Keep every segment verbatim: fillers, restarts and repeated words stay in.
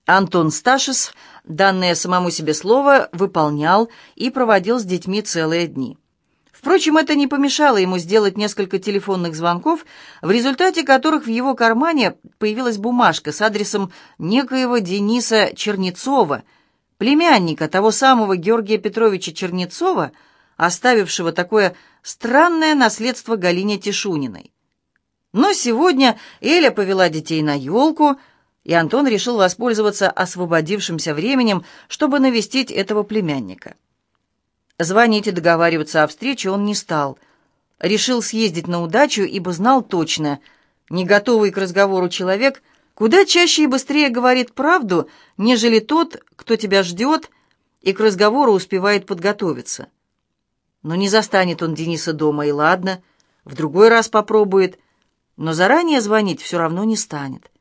Антон Сташис данное самому себе слово выполнял и проводил с детьми целые дни. Впрочем, это не помешало ему сделать несколько телефонных звонков, в результате которых в его кармане появилась бумажка с адресом некоего Дениса Чернецова, племянника того самого Георгия Петровича Чернецова, оставившего такое странное наследство Галине Тишуниной. Но сегодня Эля повела детей на елку, и Антон решил воспользоваться освободившимся временем, чтобы навестить этого племянника. Звонить и договариваться о встрече он не стал. Решил съездить на удачу, ибо знал точно, не готовый к разговору человек куда чаще и быстрее говорит правду, нежели тот, кто тебя ждет и к разговору успевает подготовиться. Но не застанет он Дениса дома, и ладно, в другой раз попробует, но заранее звонить все равно не станет.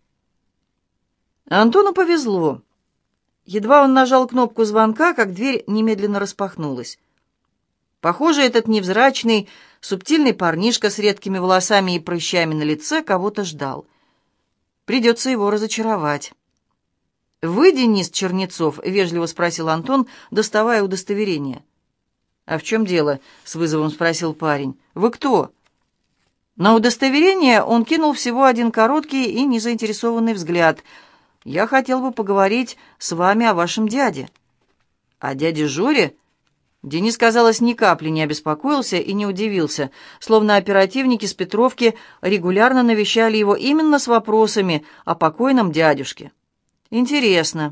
Антону повезло. Едва он нажал кнопку звонка, как дверь немедленно распахнулась. Похоже, этот невзрачный, субтильный парнишка с редкими волосами и прыщами на лице кого-то ждал. Придется его разочаровать. «Вы Денис Чернецов?» — вежливо спросил Антон, доставая удостоверение. «А в чем дело?» — с вызовом спросил парень. «Вы кто?» На удостоверение он кинул всего один короткий и незаинтересованный взгляд. «Я хотел бы поговорить с вами о вашем дяде». «О дяде Жоре?» Денис, казалось, ни капли не обеспокоился и не удивился, словно оперативники с Петровки регулярно навещали его именно с вопросами о покойном дядюшке. «Интересно».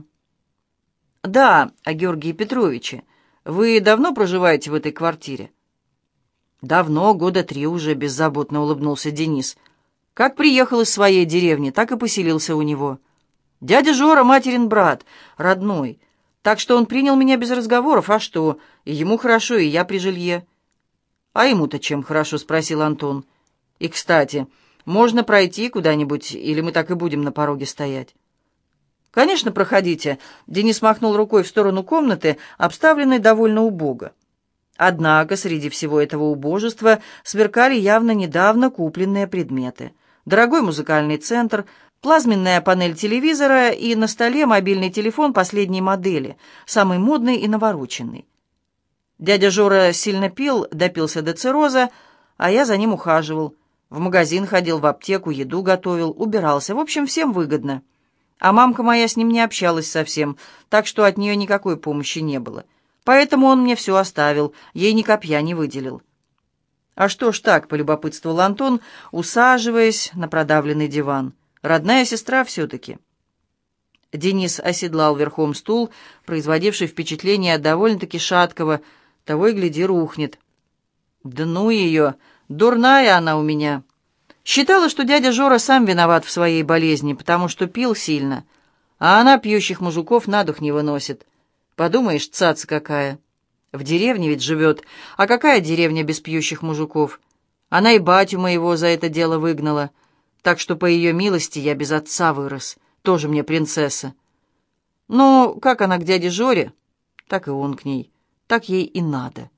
«Да, о Георгии Петровиче. Вы давно проживаете в этой квартире?» «Давно, года три уже», — беззаботно улыбнулся Денис. «Как приехал из своей деревни, так и поселился у него. Дядя Жора — материн брат, родной. Так что он принял меня без разговоров, а что? И ему хорошо, и я при жилье». «А ему-то чем хорошо?» — спросил Антон. «И, кстати, можно пройти куда-нибудь, или мы так и будем на пороге стоять?» «Конечно, проходите», — Денис махнул рукой в сторону комнаты, обставленной довольно убого. Однако среди всего этого убожества сверкали явно недавно купленные предметы. Дорогой музыкальный центр, плазменная панель телевизора и на столе мобильный телефон последней модели, самый модный и навороченный. Дядя Жора сильно пил, допился до цирроза, а я за ним ухаживал. В магазин ходил, в аптеку, еду готовил, убирался. В общем, всем выгодно. А мамка моя с ним не общалась совсем, так что от нее никакой помощи не было. Поэтому он мне все оставил, ей ни копья не выделил. «А что ж так?» — полюбопытствовал Антон, усаживаясь на продавленный диван. «Родная сестра все-таки». Денис оседлал верхом стул, производивший впечатление довольно-таки шаткого, того и гляди рухнет. «Да ну ее! Дурная она у меня!» Считала, что дядя Жора сам виноват в своей болезни, потому что пил сильно, а она пьющих мужиков на дух не выносит. Подумаешь, цаца какая. В деревне ведь живет. А какая деревня без пьющих мужиков? Она и батю моего за это дело выгнала. Так что по ее милости я без отца вырос. Тоже мне принцесса. Ну, как она к дяде Жоре, так и он к ней. Так ей и надо.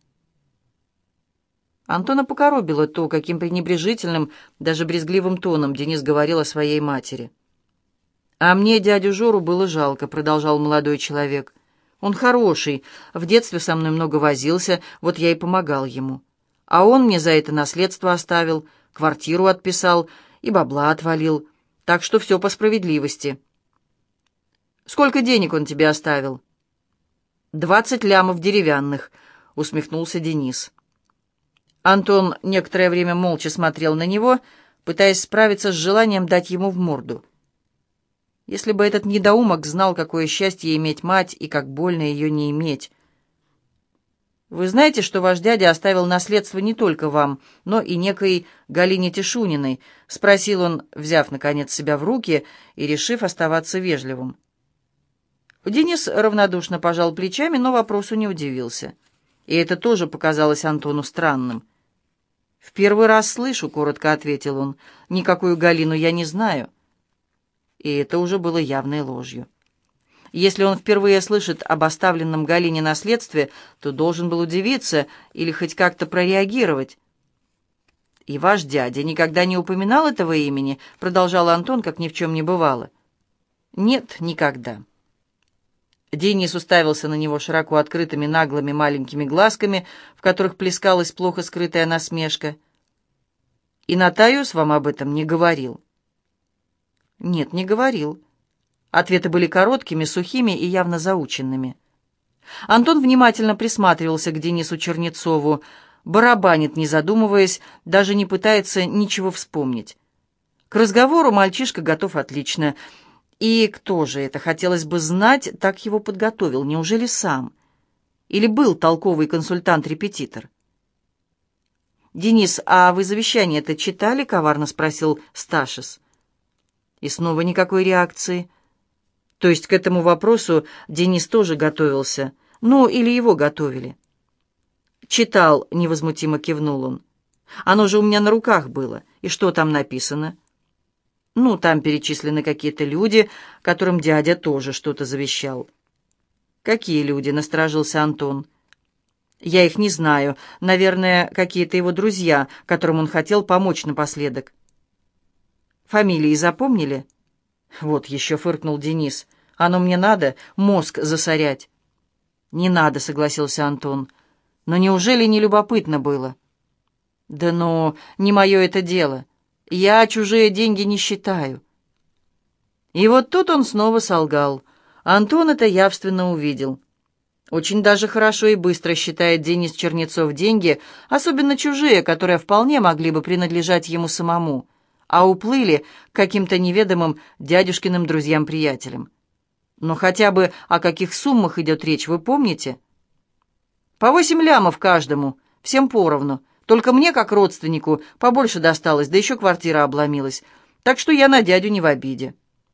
Антона покоробило то, каким пренебрежительным, даже брезгливым тоном Денис говорил о своей матери. «А мне дядю Жору было жалко», — продолжал молодой человек. «Он хороший, в детстве со мной много возился, вот я и помогал ему. А он мне за это наследство оставил, квартиру отписал и бабла отвалил, так что все по справедливости». «Сколько денег он тебе оставил?» «Двадцать лямов деревянных», — усмехнулся Денис. Антон некоторое время молча смотрел на него, пытаясь справиться с желанием дать ему в морду. Если бы этот недоумок знал, какое счастье иметь мать и как больно ее не иметь. «Вы знаете, что ваш дядя оставил наследство не только вам, но и некой Галине Тишуниной?» — спросил он, взяв, наконец, себя в руки и решив оставаться вежливым. Денис равнодушно пожал плечами, но вопросу не удивился. И это тоже показалось Антону странным. «В первый раз слышу», — коротко ответил он. «Никакую Галину я не знаю». И это уже было явной ложью. Если он впервые слышит об оставленном Галине наследстве, то должен был удивиться или хоть как-то прореагировать. «И ваш дядя никогда не упоминал этого имени?» — продолжал Антон, как ни в чем не бывало. «Нет, никогда». Денис уставился на него широко открытыми наглыми маленькими глазками, в которых плескалась плохо скрытая насмешка. «И Нотариус вам об этом не говорил?» «Нет, не говорил». Ответы были короткими, сухими и явно заученными. Антон внимательно присматривался к Денису Чернецову, барабанит, не задумываясь, даже не пытается ничего вспомнить. К разговору мальчишка готов отлично. И кто же это, хотелось бы знать, так его подготовил? Неужели сам? Или был толковый консультант-репетитор? «Денис, а вы завещание-то читали?» — коварно спросил Сташис. И снова никакой реакции. То есть к этому вопросу Денис тоже готовился. Ну, или его готовили. «Читал», — невозмутимо кивнул он. «Оно же у меня на руках было. И что там написано?» «Ну, там перечислены какие-то люди, которым дядя тоже что-то завещал». «Какие люди?» — насторожился Антон. «Я их не знаю. Наверное, какие-то его друзья, которым он хотел помочь напоследок». «Фамилии запомнили?» «Вот еще», — фыркнул Денис. «Оно мне надо мозг засорять». «Не надо», — согласился Антон. «Но неужели не любопытно было?» «Да ну, не мое это дело. Я чужие деньги не считаю». И вот тут он снова солгал. Антон это явственно увидел. Очень даже хорошо и быстро считает Денис Чернецов деньги, особенно чужие, которые вполне могли бы принадлежать ему самому, а уплыли к каким-то неведомым дядюшкиным друзьям-приятелям. Но хотя бы о каких суммах идет речь, вы помните? По восемь лямов каждому, всем поровну. Только мне, как родственнику, побольше досталось, да еще квартира обломилась. Так что я на дядю не в обиде.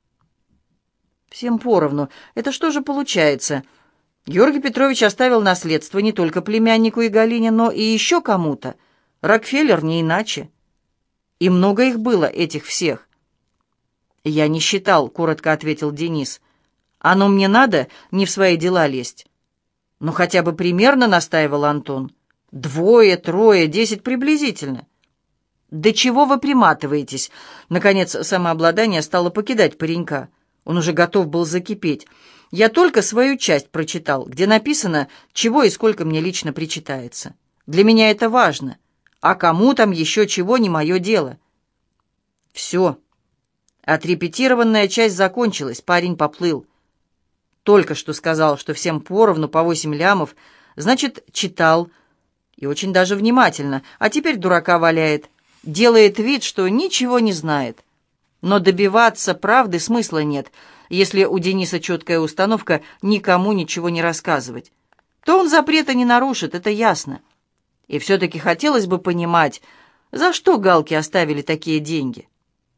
Всем поровну. Это что же получается? Георгий Петрович оставил наследство не только племяннику и Галине, но и еще кому-то. Рокфеллер не иначе. И много их было, этих всех. «Я не считал», — коротко ответил Денис. «Оно мне надо не в свои дела лезть». «Ну, хотя бы примерно», — настаивал Антон. «Двое, трое, десять приблизительно». «Да чего вы приматываетесь?» Наконец, самообладание стало покидать паренька. Он уже готов был закипеть. «Я только свою часть прочитал, где написано, чего и сколько мне лично причитается. Для меня это важно. А кому там еще чего, не мое дело». Все. Отрепетированная часть закончилась, парень поплыл. Только что сказал, что всем поровну по восемь лямов, значит, читал, и очень даже внимательно, а теперь дурака валяет, делает вид, что ничего не знает. Но добиваться правды смысла нет, если у Дениса четкая установка никому ничего не рассказывать. То он запрета не нарушит, это ясно. И все-таки хотелось бы понимать, за что Галки оставили такие деньги.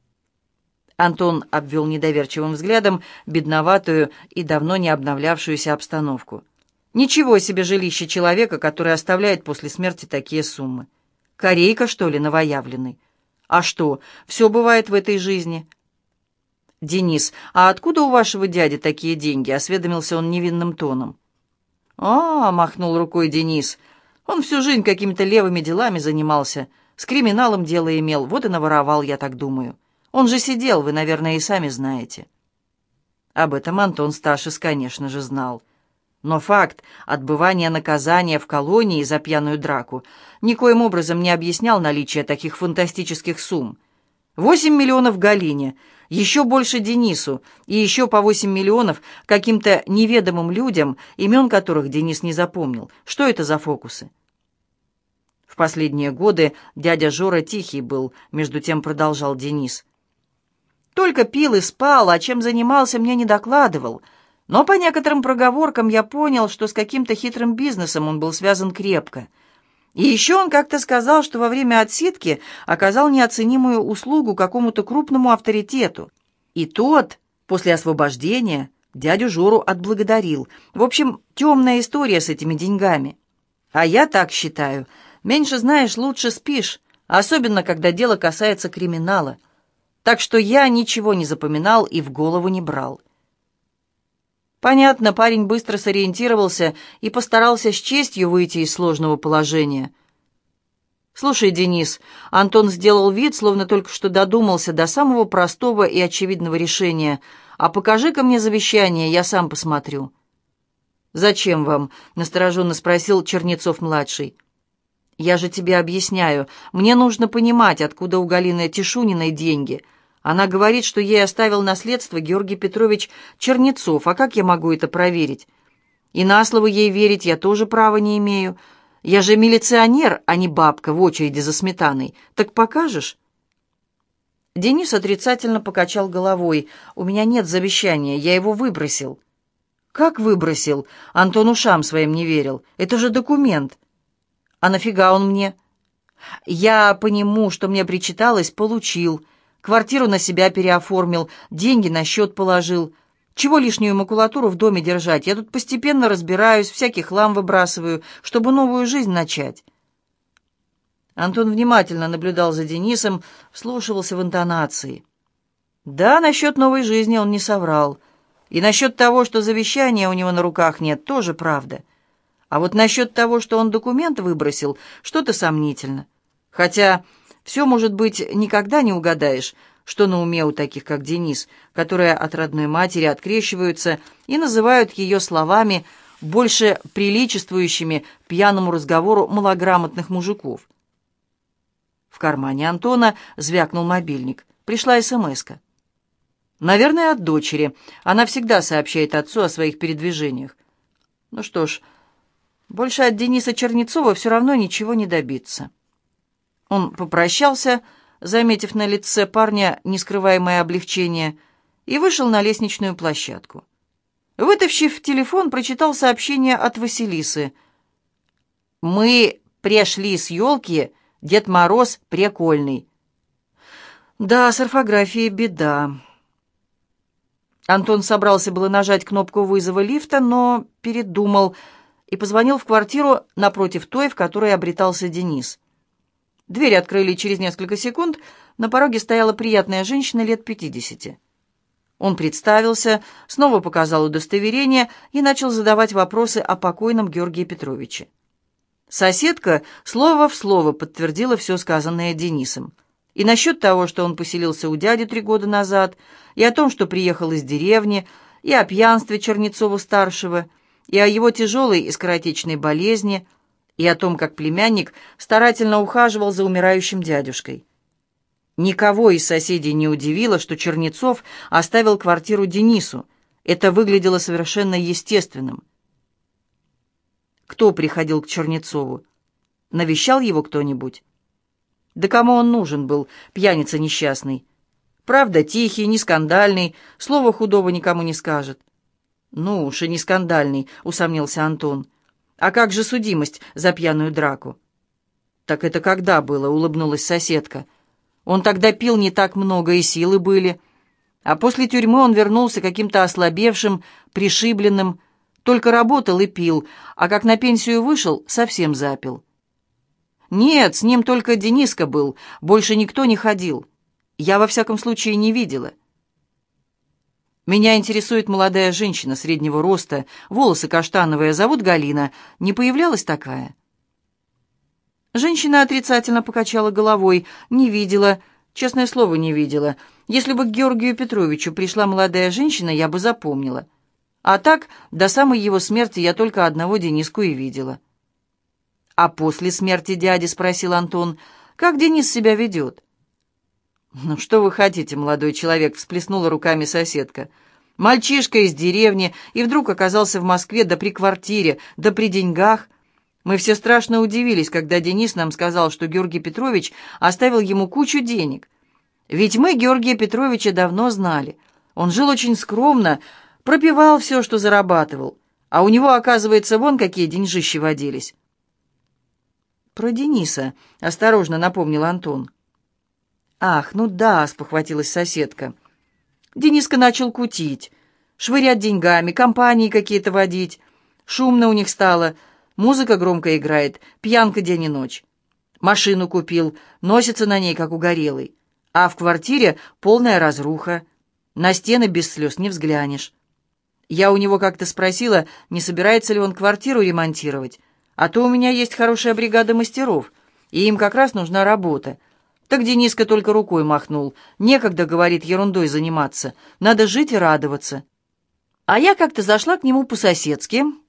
Антон обвел недоверчивым взглядом бедноватую и давно не обновлявшуюся обстановку. Ничего себе жилище человека, который оставляет после смерти такие суммы. Корейка, что ли, новоявленный? А что, все бывает в этой жизни? «Денис, а откуда у вашего дяди такие деньги?» — осведомился он невинным тоном. «А, — махнул рукой Денис, — он всю жизнь какими-то левыми делами занимался, с криминалом дело имел, вот и наворовал, я так думаю. Он же сидел, вы, наверное, и сами знаете». Об этом Антон Сташис, конечно же, знал. Но факт отбывания наказания в колонии за пьяную драку никоим образом не объяснял наличие таких фантастических сумм. Восемь миллионов Галине, еще больше Денису и еще по восемь миллионов каким-то неведомым людям, имен которых Денис не запомнил. Что это за фокусы? В последние годы дядя Жора тихий был, между тем продолжал Денис. Только пил и спал, а чем занимался, мне не докладывал. Но по некоторым проговоркам я понял, что с каким-то хитрым бизнесом он был связан крепко. И еще он как-то сказал, что во время отсидки оказал неоценимую услугу какому-то крупному авторитету. И тот, после освобождения, дядю Жору отблагодарил. В общем, темная история с этими деньгами. А я так считаю. Меньше знаешь, лучше спишь, особенно когда дело касается криминала. Так что я ничего не запоминал и в голову не брал. Понятно, парень быстро сориентировался и постарался с честью выйти из сложного положения. «Слушай, Денис», — Антон сделал вид, словно только что додумался до самого простого и очевидного решения, «а покажи-ка мне завещание, я сам посмотрю». «Зачем вам?» — настороженно спросил Чернецов-младший. «Я же тебе объясняю. Мне нужно понимать, откуда у Галины Тишуниной деньги. Она говорит, что ей оставил наследство Георгий Петрович Чернецов. А как я могу это проверить? И на слово ей верить я тоже права не имею. Я же милиционер, а не бабка в очереди за сметаной. Так покажешь?» Денис отрицательно покачал головой. «У меня нет завещания, я его выбросил». «Как выбросил?» Антон ушам своим не верил. «Это же документ». «А нафига он мне?» «Я по нему, что мне причиталось, получил. Квартиру на себя переоформил, деньги на счет положил. Чего лишнюю макулатуру в доме держать? Я тут постепенно разбираюсь, всякий хлам выбрасываю, чтобы новую жизнь начать». Антон внимательно наблюдал за Денисом, вслушивался в интонации. Да, насчет новой жизни он не соврал. И насчет того, что завещания у него на руках нет, тоже правда. А вот насчет того, что он документ выбросил, что-то сомнительно. Хотя все, может быть, никогда не угадаешь, что на уме у таких, как Денис, которые от родной матери открещиваются и называют ее словами, больше приличествующими пьяному разговору малограмотных мужиков. В кармане Антона звякнул мобильник. Пришла эс-эм-эска. Наверное, от дочери. Она всегда сообщает отцу о своих передвижениях. Ну что ж, больше от Дениса Чернецова все равно ничего не добиться. Он попрощался, заметив на лице парня нескрываемое облегчение, и вышел на лестничную площадку. Вытащив телефон, прочитал сообщение от Василисы. «Мы пришли с елки, Дед Мороз прикольный». Да, с орфографией беда. Антон собрался было нажать кнопку вызова лифта, но передумал и позвонил в квартиру напротив той, в которой обретался Денис. Дверь открыли через несколько секунд, на пороге стояла приятная женщина лет пятидесяти. Он представился, снова показал удостоверение и начал задавать вопросы о покойном Георгии Петровиче. Соседка слово в слово подтвердила все сказанное Денисом. И насчет того, что он поселился у дяди три года назад, и о том, что приехал из деревни, и о пьянстве Чернецова-старшего, и о его тяжелой и скоротечной болезни, и о том, как племянник старательно ухаживал за умирающим дядюшкой. Никого из соседей не удивило, что Чернецов оставил квартиру Денису. Это выглядело совершенно естественным. Кто приходил к Чернецову? Навещал его кто-нибудь? Да кому он нужен был, пьяница несчастный? Правда, тихий, не скандальный, слова худого никому не скажет. Ну уж и не скандальный, усомнился Антон. А как же судимость за пьяную драку? Так это когда было, улыбнулась соседка. Он тогда пил не так много, и силы были. А после тюрьмы он вернулся каким-то ослабевшим, пришибленным, только работал и пил, а как на пенсию вышел, совсем запил. Нет, с ним только Дениска был, больше никто не ходил. Я, во всяком случае, не видела. Меня интересует молодая женщина среднего роста, волосы каштановые, зовут Галина. Не появлялась такая? Женщина отрицательно покачала головой. Не видела, честное слово, не видела. Если бы к Георгию Петровичу пришла молодая женщина, я бы запомнила. А так, до самой его смерти я только одного Дениску и видела. «А после смерти дяди, — спросил Антон, — как Денис себя ведет?» «Ну что вы хотите, молодой человек?» — всплеснула руками соседка. «Мальчишка из деревни, и вдруг оказался в Москве, да при квартире, да при деньгах. Мы все страшно удивились, когда Денис нам сказал, что Георгий Петрович оставил ему кучу денег. Ведь мы Георгия Петровича давно знали. Он жил очень скромно, пропивал все, что зарабатывал. А у него, оказывается, вон какие деньжищи водились». «Про Дениса», — осторожно напомнил Антон. «Ах, ну да», — спохватилась соседка. Дениска начал кутить, швырять деньгами, компании какие-то водить. Шумно у них стало, музыка громко играет, пьянка день и ночь. Машину купил, носится на ней, как угорелый. А в квартире полная разруха. На стены без слез не взглянешь. Я у него как-то спросила, не собирается ли он квартиру ремонтировать. А то у меня есть хорошая бригада мастеров, и им как раз нужна работа. Так Дениска только рукой махнул. Некогда, говорит, ерундой заниматься. Надо жить и радоваться. А я как-то зашла к нему по-соседски,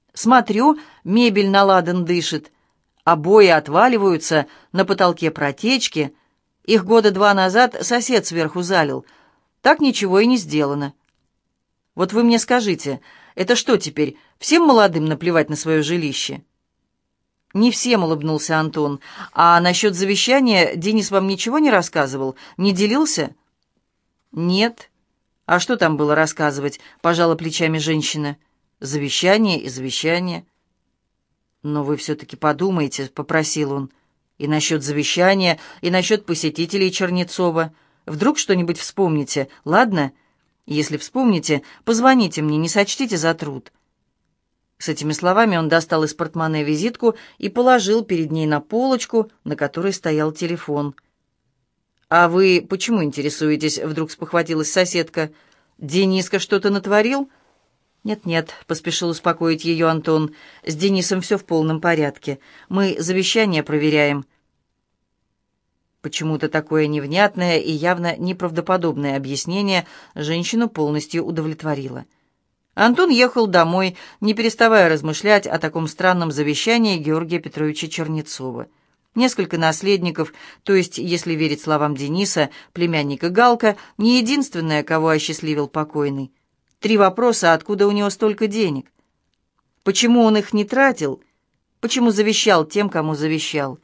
Смотрю, мебель наладан дышит, обои отваливаются, на потолке протечки. Их года два назад сосед сверху залил. Так ничего и не сделано. Вот вы мне скажите, это что теперь, всем молодым наплевать на свое жилище?» «Не всем», — улыбнулся Антон. «А насчет завещания Денис вам ничего не рассказывал? Не делился?» «Нет». «А что там было рассказывать?» — пожала плечами женщина. «Завещание и завещание». «Но вы все-таки подумайте», — попросил он. «И насчет завещания, и насчет посетителей Чернецова. Вдруг что-нибудь вспомните, ладно? Если вспомните, позвоните мне, не сочтите за труд». С этими словами он достал из портмоне визитку и положил перед ней на полочку, на которой стоял телефон. «А вы почему интересуетесь?» — вдруг спохватилась соседка. «Дениска что-то натворил?» «Нет-нет», — поспешил успокоить ее Антон. «С Денисом все в полном порядке. Мы завещание проверяем». Почему-то такое невнятное и явно неправдоподобное объяснение женщину полностью удовлетворило. Антон ехал домой, не переставая размышлять о таком странном завещании Георгия Петровича Чернецова. Несколько наследников, то есть, если верить словам Дениса, племянника Галка, не единственное, кого осчастливил покойный. Три вопроса: откуда у него столько денег? Почему он их не тратил? Почему завещал тем, кому завещал?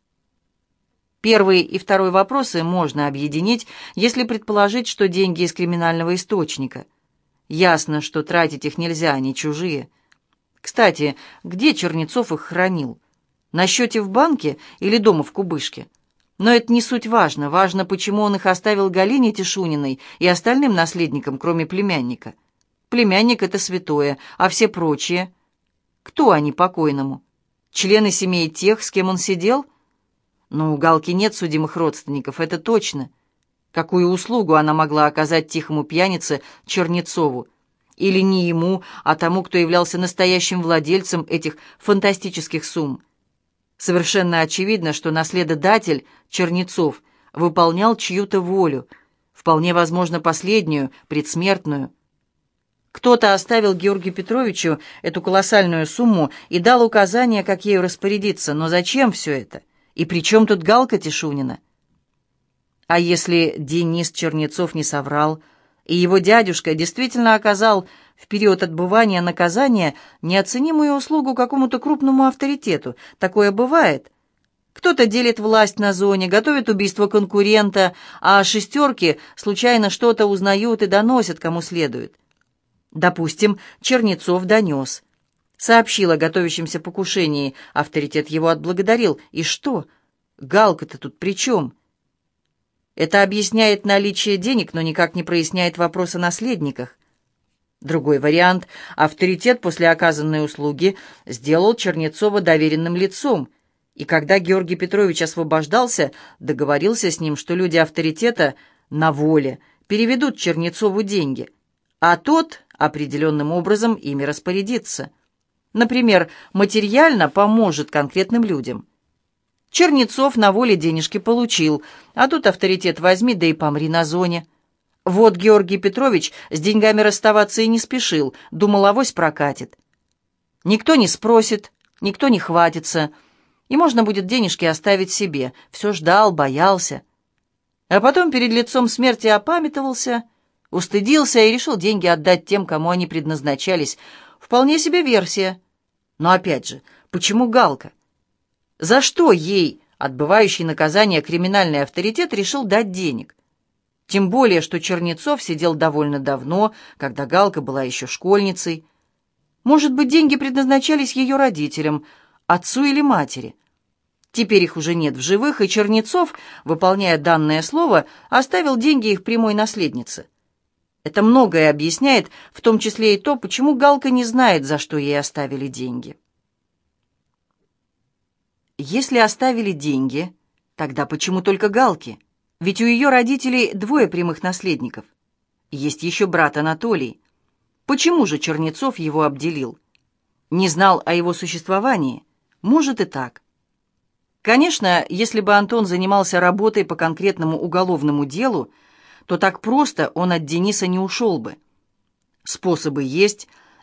Первый и второй вопросы можно объединить, если предположить, что деньги из криминального источника. Ясно, что тратить их нельзя, они чужие. Кстати, где Чернецов их хранил? На счете в банке или дома в кубышке? Но это не суть важно. Важно, почему он их оставил Галине Тишуниной и остальным наследникам, кроме племянника. Племянник — это святое, а все прочие? Кто они покойному? Члены семей тех, с кем он сидел? Но у Галки нет судимых родственников, это точно. Какую услугу она могла оказать тихому пьянице Чернецову? Или не ему, а тому, кто являлся настоящим владельцем этих фантастических сумм? Совершенно очевидно, что наследодатель Чернецов выполнял чью-то волю, вполне возможно, последнюю, предсмертную. Кто-то оставил Георгию Петровичу эту колоссальную сумму и дал указание, как ею распорядиться. Но зачем все это? И при чем тут Галка Тишунина? А если Денис Чернецов не соврал, и его дядюшка действительно оказал в период отбывания наказания неоценимую услугу какому-то крупному авторитету? Такое бывает. Кто-то делит власть на зоне, готовит убийство конкурента, а шестерки случайно что-то узнают и доносят кому следует. Допустим, Чернецов донес. Сообщил о готовящемся покушении, авторитет его отблагодарил. И что? Галка-то тут при чем? Это объясняет наличие денег, но никак не проясняет вопрос о наследниках. Другой вариант. Авторитет после оказанной услуги сделал Чернецова доверенным лицом, и когда Георгий Петрович освобождался, договорился с ним, что люди авторитета на воле переведут Чернецову деньги, а тот определенным образом ими распорядится. Например, материально поможет конкретным людям. Чернецов на воле денежки получил, а тут авторитет возьми, да и помри на зоне. Вот Георгий Петрович с деньгами расставаться и не спешил, думал, авось прокатит. Никто не спросит, никто не хватится, и можно будет денежки оставить себе. Все ждал, боялся. А потом перед лицом смерти опамятовался, устыдился и решил деньги отдать тем, кому они предназначались. Вполне себе версия. Но опять же, почему Галка? За что ей, отбывающий наказание криминальный авторитет, решил дать денег? Тем более, что Чернецов сидел довольно давно, когда Галка была еще школьницей. Может быть, деньги предназначались ее родителям, отцу или матери. Теперь их уже нет в живых, и Чернецов, выполняя данное слово, оставил деньги их прямой наследнице. Это многое объясняет, в том числе и то, почему Галка не знает, за что ей оставили деньги. Если оставили деньги, тогда почему только Галке? Ведь у ее родителей двое прямых наследников. Есть еще брат Анатолий. Почему же Чернецов его обделил? Не знал о его существовании? Может и так. Конечно, если бы Антон занимался работой по конкретному уголовному делу, то так просто он от Дениса не ушел бы. Способы есть,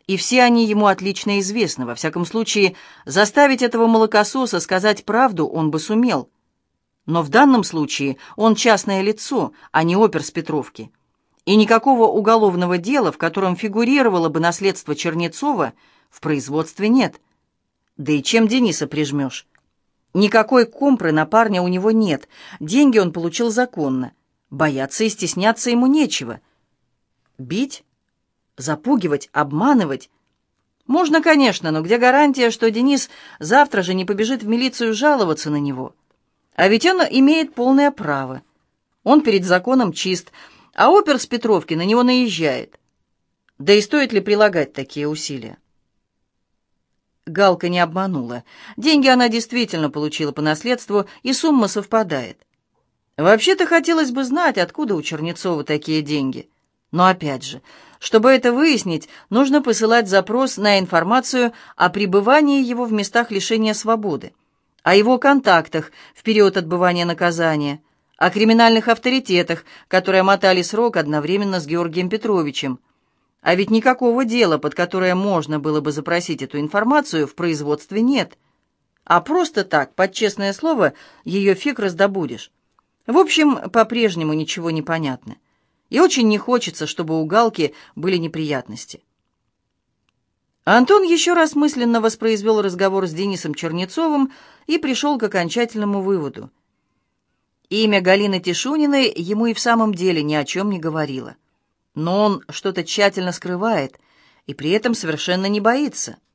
и все они ему отлично известны. Во всяком случае, заставить этого молокососа сказать правду он бы сумел. Но в данном случае он частное лицо, а не опер с Петровки. И никакого уголовного дела, в котором фигурировало бы наследство Чернецова, в производстве нет. Да и чем Дениса прижмешь? Никакой компры на парня у него нет. Деньги он получил законно. Бояться и стесняться ему нечего. Бить? Запугивать? Обманывать? Можно, конечно, но где гарантия, что Денис завтра же не побежит в милицию жаловаться на него? А ведь он имеет полное право. Он перед законом чист, а опер с Петровки на него наезжает. Да и стоит ли прилагать такие усилия? Галка не обманула. Деньги она действительно получила по наследству, и сумма совпадает. Вообще-то хотелось бы знать, откуда у Чернецова такие деньги. Но опять же, чтобы это выяснить, нужно посылать запрос на информацию о пребывании его в местах лишения свободы, о его контактах в период отбывания наказания, о криминальных авторитетах, которые мотали срок одновременно с Георгием Петровичем. А ведь никакого дела, под которое можно было бы запросить эту информацию, в производстве нет. А просто так, под честное слово, ее фиг раздобудешь. В общем, по-прежнему ничего не понятно. И очень не хочется, чтобы у Галки были неприятности. Антон еще раз мысленно воспроизвел разговор с Денисом Чернецовым и пришел к окончательному выводу. Имя Галины Тишуниной ему и в самом деле ни о чем не говорило. Но он что-то тщательно скрывает и при этом совершенно не боится.